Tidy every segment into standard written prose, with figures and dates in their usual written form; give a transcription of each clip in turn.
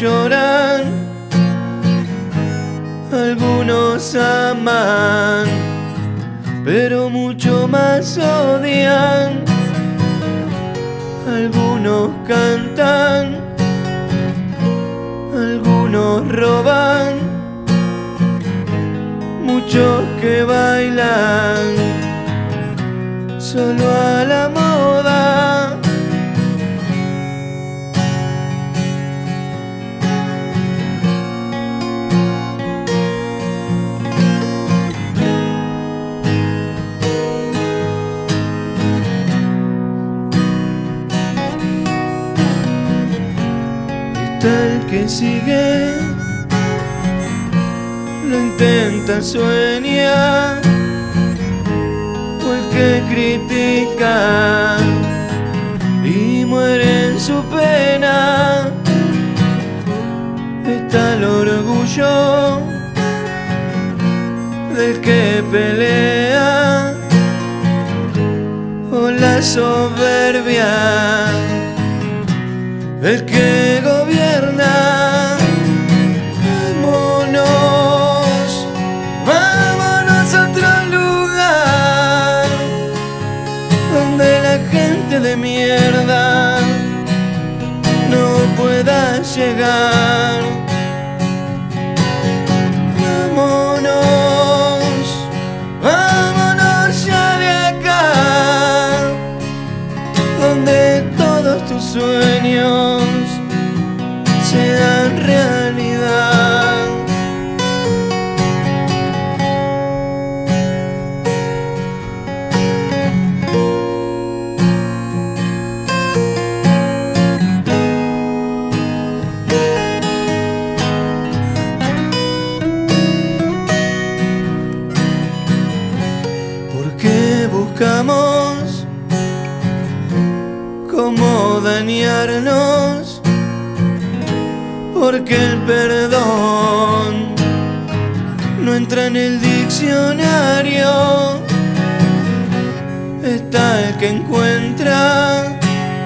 lloran, algunos aman, pero mucho más odian. Algunos cantan, algunos roban, muchos que bailan solo a la moda. El que sigue lo intenta, sueña, o el que critica y muere en su pena. Está el orgullo del que pelea, o la soberbia el que gobierna. Vámonos, vámonos a otro lugar donde la gente de mierda no pueda llegar. Vámonos, vámonos ya de acá, donde todos tus sueños sean realidad. Porque buscamos cómo dañarnos, porque el perdón no entra en el diccionario. Está el que encuentra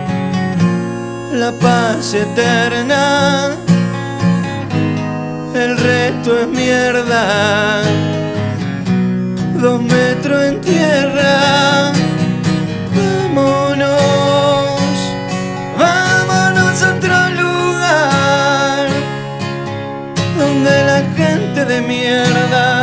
la paz eterna, el resto es mierda, 2 metros en tierra. Vámonos, vámonos a otro lugar donde la gente de mierda